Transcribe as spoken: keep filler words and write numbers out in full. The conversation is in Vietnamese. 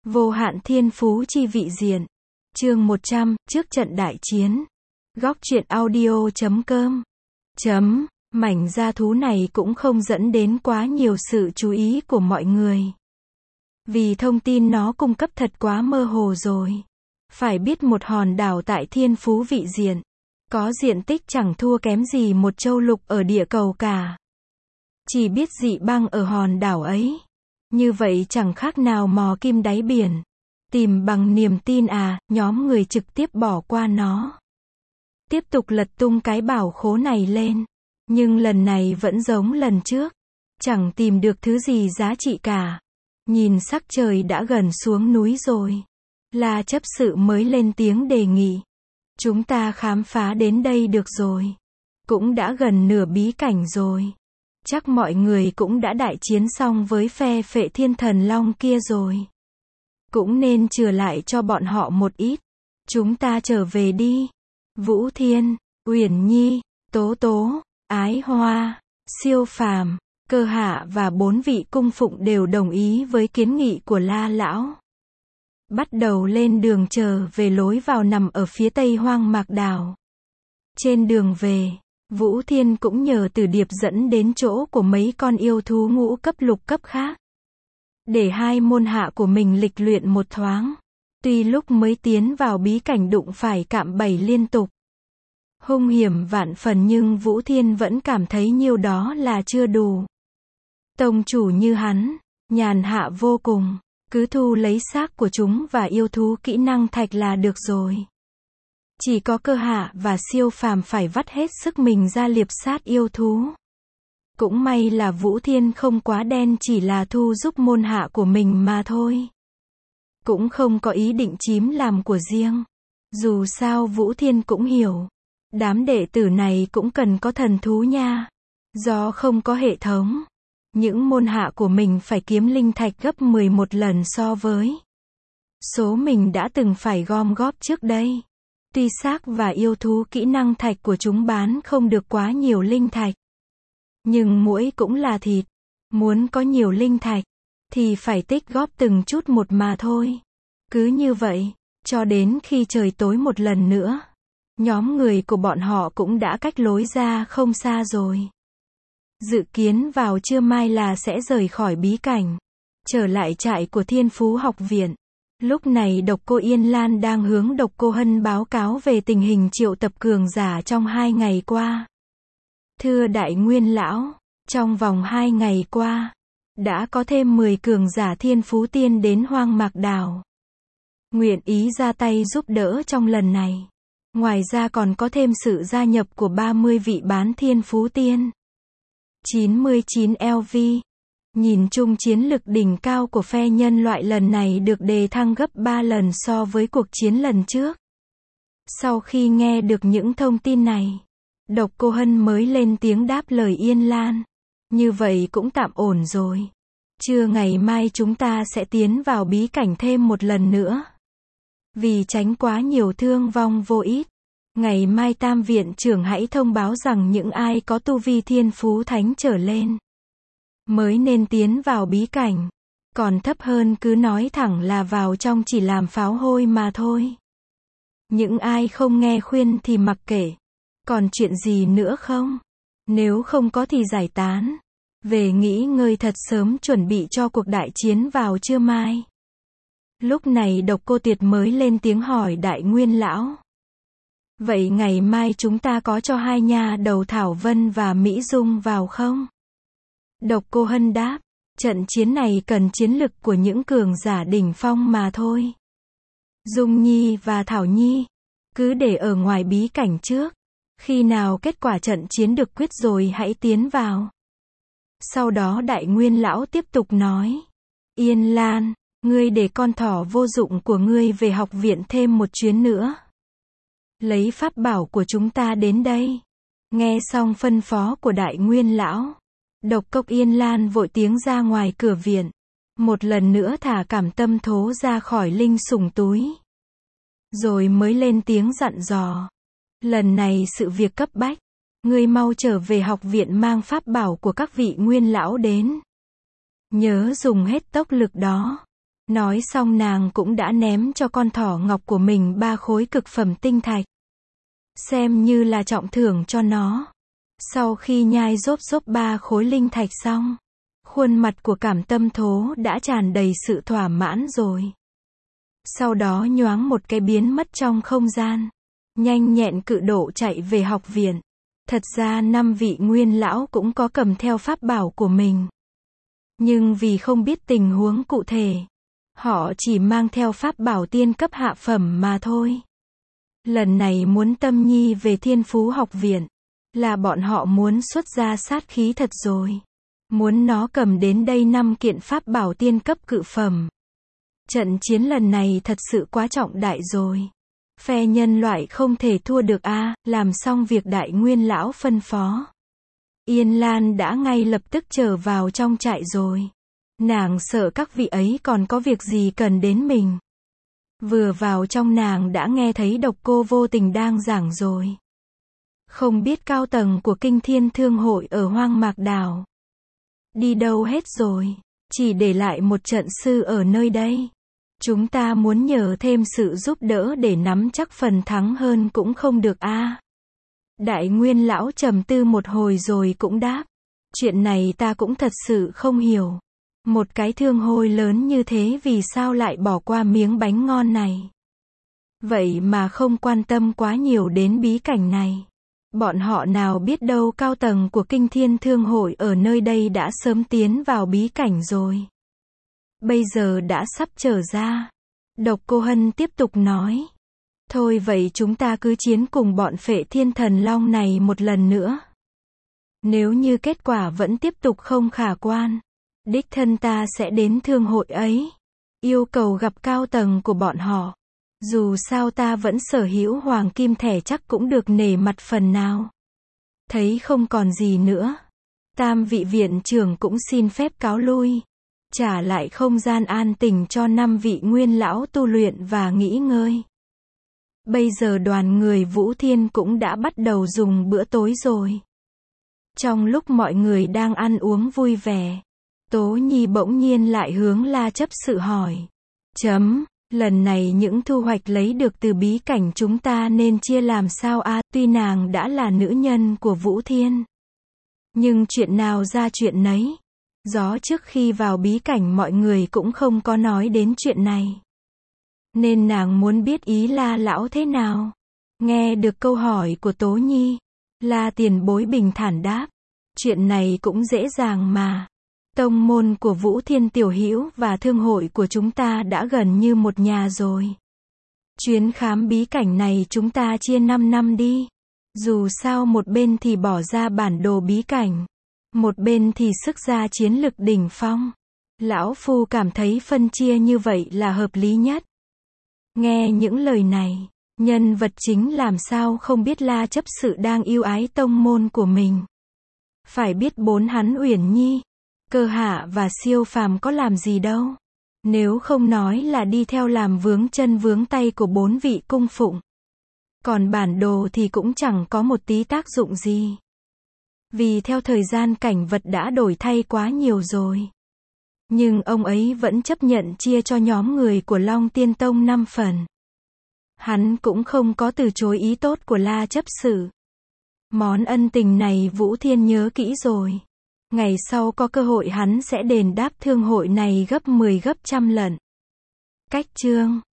Vô hạn thiên phú chi vị diện. Chương một trăm, trước trận đại chiến. Góc truyện audio chấm com. Chấm, mảnh gia thú này cũng không dẫn đến quá nhiều sự chú ý của mọi người. Vì thông tin nó cung cấp thật quá mơ hồ rồi. Phải biết một hòn đảo tại thiên phú vị diện, có diện tích chẳng thua kém gì một châu lục ở địa cầu cả. Chỉ biết dị băng ở hòn đảo ấy. Như vậy chẳng khác nào mò kim đáy biển. Tìm bằng niềm tin à, nhóm người trực tiếp bỏ qua nó. Tiếp tục lật tung cái bảo khố này lên. Nhưng lần này vẫn giống lần trước. Chẳng tìm được thứ gì giá trị cả. Nhìn sắc trời đã gần xuống núi rồi. La chấp sự mới lên tiếng đề nghị. Chúng ta khám phá đến đây được rồi. Cũng đã gần nửa bí cảnh rồi. Chắc mọi người cũng đã đại chiến xong với phe Phệ Thiên Thần Long kia rồi. Cũng nên chừa lại cho bọn họ một ít. Chúng ta trở về đi. Vũ Thiên, Uyển Nhi, Tố Tố, Ái Hoa, Siêu Phàm, Cơ Hạ và bốn vị cung phụng đều đồng ý với kiến nghị của La Lão. Bắt đầu lên đường trở về lối vào nằm ở phía tây hoang mạc đảo. Trên đường về, Vũ Thiên cũng nhờ Tử Điệp dẫn đến chỗ của mấy con yêu thú ngũ cấp lục cấp khác. Để hai môn hạ của mình lịch luyện một thoáng. Tuy lúc mới tiến vào bí cảnh đụng phải cạm bẫy liên tục. Hung hiểm vạn phần nhưng Vũ Thiên vẫn cảm thấy nhiêu đó là chưa đủ. Tông chủ như hắn, nhàn hạ vô cùng. Cứ thu lấy xác của chúng và yêu thú kỹ năng thạch là được rồi. Chỉ có Cơ Hạ và Siêu Phàm phải vắt hết sức mình ra liệp sát yêu thú. Cũng may là Vũ Thiên không quá đen, chỉ là thu giúp môn hạ của mình mà thôi. Cũng không có ý định chiếm làm của riêng. Dù sao Vũ Thiên cũng hiểu. Đám đệ tử này cũng cần có thần thú nha. Do không có hệ thống. Những môn hạ của mình phải kiếm linh thạch gấp mười một lần so với số mình đã từng phải gom góp trước đây. Tuy xác và yêu thú kỹ năng thạch của chúng bán không được quá nhiều linh thạch. Nhưng muỗi cũng là thịt. Muốn có nhiều linh thạch, thì phải tích góp từng chút một mà thôi. Cứ như vậy, cho đến khi trời tối một lần nữa. Nhóm người của bọn họ cũng đã cách lối ra không xa rồi. Dự kiến vào trưa mai là sẽ rời khỏi bí cảnh. Trở lại trại của Thiên Phú học viện. Lúc này Độc Cô Yên Lan đang hướng Độc Cô Hân báo cáo về tình hình triệu tập cường giả trong hai ngày qua. Thưa Đại Nguyên Lão, trong vòng hai ngày qua, đã có thêm mười cường giả Thiên Phú Tiên đến Hoang Mạc Đảo. Nguyện ý ra tay giúp đỡ trong lần này. Ngoài ra còn có thêm sự gia nhập của ba mươi vị bán Thiên Phú Tiên. chín mươi chín L V. Nhìn chung chiến lực đỉnh cao của phe nhân loại lần này được đề thăng gấp ba lần so với cuộc chiến lần trước. Sau khi nghe được những thông tin này, Độc Cô Hân mới lên tiếng đáp lời Yên Lan. Như vậy cũng tạm ổn rồi. Trưa ngày mai chúng ta sẽ tiến vào bí cảnh thêm một lần nữa. Vì tránh quá nhiều thương vong vô ích. Ngày mai Tam Viện trưởng hãy thông báo rằng những ai có tu vi Thiên Phú Thánh trở lên mới nên tiến vào bí cảnh. Còn thấp hơn cứ nói thẳng là vào trong chỉ làm pháo hôi mà thôi. Những ai không nghe khuyên thì mặc kệ. Còn chuyện gì nữa không? Nếu không có thì giải tán. Về nghỉ ngơi thật sớm chuẩn bị cho cuộc đại chiến vào trưa mai. Lúc này Độc Cô Tuyệt mới lên tiếng hỏi Đại Nguyên Lão. Vậy ngày mai chúng ta có cho hai nha đầu Thảo Vân và Mỹ Dung vào không? Độc Cô Hân đáp. Trận chiến này cần chiến lực của những cường giả đỉnh phong mà thôi. Dung Nhi và Thảo Nhi, cứ để ở ngoài bí cảnh trước. Khi nào kết quả trận chiến được quyết rồi hãy tiến vào. Sau đó Đại Nguyên Lão tiếp tục nói. Yên Lan, ngươi để con thỏ vô dụng của ngươi về học viện thêm một chuyến nữa. Lấy pháp bảo của chúng ta đến đây. Nghe xong phân phó của Đại Nguyên Lão, Độc Cốc Yên Lan vội tiếng ra ngoài cửa viện. Một lần nữa thả cảm tâm thố ra khỏi linh sủng túi. Rồi mới lên tiếng dặn dò. Lần này sự việc cấp bách. Ngươi mau trở về học viện mang pháp bảo của các vị nguyên lão đến. Nhớ dùng hết tốc lực đó. Nói xong nàng cũng đã ném cho con thỏ ngọc của mình ba khối cực phẩm tinh thạch. Xem như là trọng thưởng cho nó. Sau khi nhai rốp rốp ba khối linh thạch xong, khuôn mặt của Cảm Tâm Thố đã tràn đầy sự thỏa mãn rồi. Sau đó nhoáng một cái biến mất trong không gian. Nhanh nhẹn cự độ chạy về học viện. Thật ra năm vị nguyên lão cũng có cầm theo pháp bảo của mình. Nhưng vì không biết tình huống cụ thể, họ chỉ mang theo pháp bảo tiên cấp hạ phẩm mà thôi. Lần này muốn Tâm Nhi về Thiên Phú học viện, là bọn họ muốn xuất ra sát khí thật rồi. Muốn nó cầm đến đây năm kiện pháp bảo tiên cấp cự phẩm. Trận chiến lần này thật sự quá trọng đại rồi. Phe nhân loại không thể thua được a, à, làm xong việc đại nguyên lão phân phó. Yên Lan đã ngay lập tức trở vào trong trại rồi. Nàng sợ các vị ấy còn có việc gì cần đến mình. Vừa vào trong nàng đã nghe thấy Độc Cô Vô Tình đang giảng rồi. Không biết cao tầng của Kinh Thiên Thương hội ở Hoang Mạc Đảo đi đâu hết rồi, chỉ để lại một trận sư ở nơi đây. Chúng ta muốn nhờ thêm sự giúp đỡ để nắm chắc phần thắng hơn cũng không được a. À. Đại nguyên lão trầm tư một hồi rồi cũng đáp. Chuyện này ta cũng thật sự không hiểu. Một cái thương hội lớn như thế vì sao lại bỏ qua miếng bánh ngon này. Vậy mà không quan tâm quá nhiều đến bí cảnh này. Bọn họ nào biết đâu cao tầng của Kinh Thiên Thương hội ở nơi đây đã sớm tiến vào bí cảnh rồi. Bây giờ đã sắp trở ra. Độc Cô Hân tiếp tục nói. Thôi vậy chúng ta cứ chiến cùng bọn Phệ Thiên Thần Long này một lần nữa. Nếu như kết quả vẫn tiếp tục không khả quan, đích thân ta sẽ đến thương hội ấy. Yêu cầu gặp cao tầng của bọn họ. Dù sao ta vẫn sở hữu hoàng kim thẻ chắc cũng được nể mặt phần nào. Thấy không còn gì nữa. Tam vị viện trưởng cũng xin phép cáo lui. Trả lại không gian an tình cho năm vị nguyên lão tu luyện và nghỉ ngơi. Bây giờ đoàn người Vũ Thiên cũng đã bắt đầu dùng bữa tối rồi. Trong lúc mọi người đang ăn uống vui vẻ, Tố Nhi bỗng nhiên lại hướng La Chấp Sự hỏi. Chấm, lần này những thu hoạch lấy được từ bí cảnh chúng ta nên chia làm sao a? À, tuy nàng đã là nữ nhân của Vũ Thiên, nhưng chuyện nào ra chuyện nấy. Gió trước khi vào bí cảnh mọi người cũng không có nói đến chuyện này. Nên nàng muốn biết ý La lão thế nào. Nghe được câu hỏi của Tố Nhi, La tiền bối bình thản đáp. Chuyện này cũng dễ dàng mà. Tông môn của Vũ Thiên Tiểu Hữu và thương hội của chúng ta đã gần như một nhà rồi. Chuyến khám bí cảnh này chúng ta chia năm năm đi. Dù sao một bên thì bỏ ra bản đồ bí cảnh, một bên thì sức ra chiến lực đỉnh phong. Lão Phu cảm thấy phân chia như vậy là hợp lý nhất. Nghe những lời này, nhân vật chính làm sao không biết La Chấp Sự đang yêu ái tông môn của mình. Phải biết bốn hắn Uyển Nhi, Cơ Hạ và Siêu Phàm có làm gì đâu. Nếu không nói là đi theo làm vướng chân vướng tay của bốn vị cung phụng. Còn bản đồ thì cũng chẳng có một tí tác dụng gì. Vì theo thời gian cảnh vật đã đổi thay quá nhiều rồi. Nhưng ông ấy vẫn chấp nhận chia cho nhóm người của Long Tiên Tông năm phần. Hắn cũng không có từ chối ý tốt của La Chấp Sự. Món ân tình này Vũ Thiên nhớ kỹ rồi. Ngày sau có cơ hội hắn sẽ đền đáp thương hội này gấp mười gấp trăm lần. Cách chương